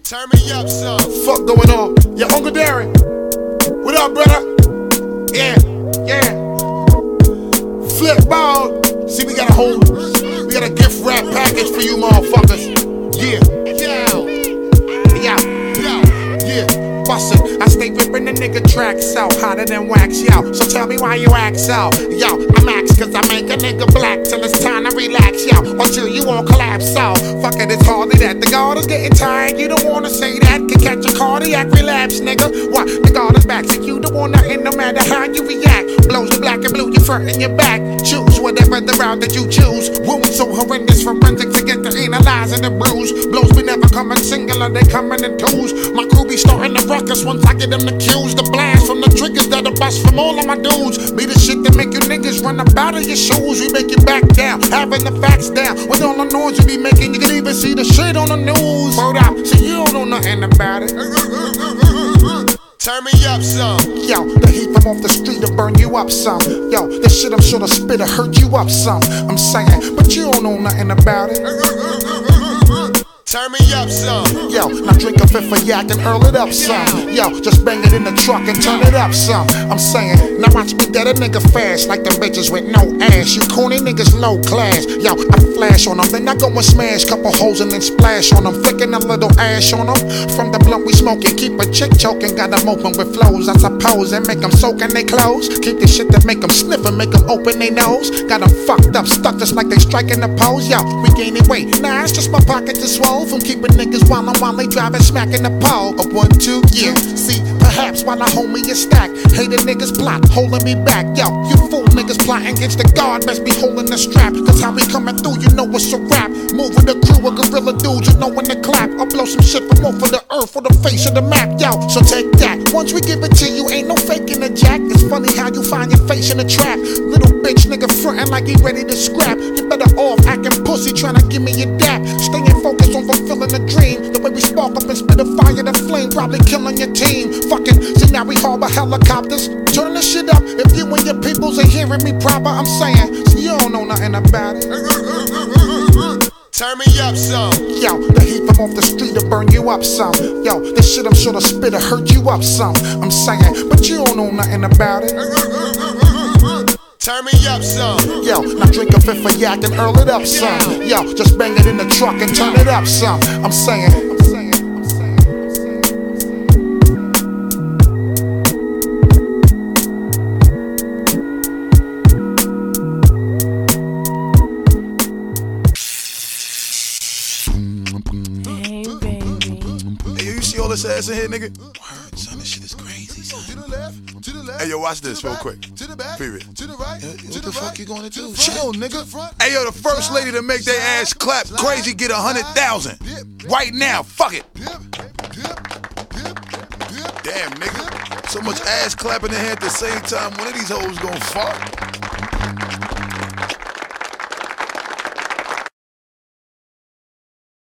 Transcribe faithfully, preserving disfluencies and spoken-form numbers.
Turn me up some. Fuck going on? Yeah, Uncle Darren. What up, brother? Yeah, yeah. Flip ball. See, we got a whole, we got a gift wrap package for you motherfuckers. Yeah, yeah, yeah, yeah. Bussin', I stay rippin' the nigga tracks out, hotter than wax, yo. So tell me why you ax out, yo. I'm ax cause I make a nigga black till it's time to relax, yo. Until you won't collapse out. Fuck it, it's hardly that. The guard is getting tired, you don't wanna say that. Can catch a cardiac relapse, nigga. What? The guard is back, so you don't wanna end no matter how you react. Blows the black and blue, you front and your back. Choose whatever the route that you choose. Wounds so horrendous, forensic to get to analyzing the bruise. Blows be never coming singular, they coming in twos. My crew be starting to ruckus once I get them the cues. The blast from the triggers that'll bust from all of my dudes. Be the shit that make you niggas run up out of your shoes. We make you back down, having the facts down. With all the noise you be making, you can even see the shit on the news. Word out, so you don't know nothing about it. Turn me up some. Yo, the heat from off the street will burn you up some. Yo, the shit I'm sure to spit will hurt you up some. I'm saying, but you don't know nothing about it. Turn me up some. Yo, now drink a fifth of yak and hurl it up some. Yo, just bang it in the truck and turn it up some. I'm saying, now watch me dead a nigga fast like them bitches with no ass. You corny niggas low class. Yo, I flash on them, then I go and smash couple holes and then splash on them. Flicking a little ash on them. From the blunt we smoking, keep a chick choking. Got them open with flows, I suppose. And make them soak in they clothes. Keep the shit that make them sniff and make them open they nose. Got them fucked up, stuck just like they striking the pose. Yo, we gaining weight. Nah, it's just my pocket to swole. From keeping niggas wildin' while they driving, smacking the pole. A one, two, yeah. See, perhaps while I hold me a stack. Hated niggas plot, holding me back. Yo, you fool niggas plotting against the guard, best be holding the strap. Cause how we coming through, you know it's a rap. Moving the crew of gorilla dudes, you know when to clap. I'll blow some shit from off of the earth or the face of the map. Yo, so take that. Once we give it to you, ain't no faking the jack. It's funny how you find your face in a trap. Little bitch nigga frontin' like he ready to scrap. You better off acting pussy, tryna give me your dap. Staying focused on fulfilling a dream. The way we spark up and spit a fire to flame, probably killing your team. Fucking, see now we harbor helicopters. Turn this shit up if you and your peoples ain't hearing me proper. I'm saying, so you don't know nothing about it. Turn me up some. Yo, the heat from off the street will burn you up some. Yo, this shit I'm sure to spit will hurt you up some. I'm saying, but you don't know nothing about it. Turn me up some. Yo, now drink a fifth of yak and hurl it up some. Yo, just bang it in the truck and turn it up some. I'm saying, I'm saying, I'm saying, I'm saying. Hey, baby. Hey, yo, you see all this ass in here, nigga? Word, son, this shit is crazy, son. To the left, to the left. Hey, yo, watch this real back, quick. To the back, Period. to the right. Yo, to what the, the fuck right, you gonna to do? the Chill, front, nigga. to the front, Hey, yo, the first lady to make their ass clap slide, crazy get a hundred thousand. dip, Right now, fuck it. dip, dip, dip, dip. Damn, nigga. So much ass clapping in here at the same time. One of these hoes gonna fart.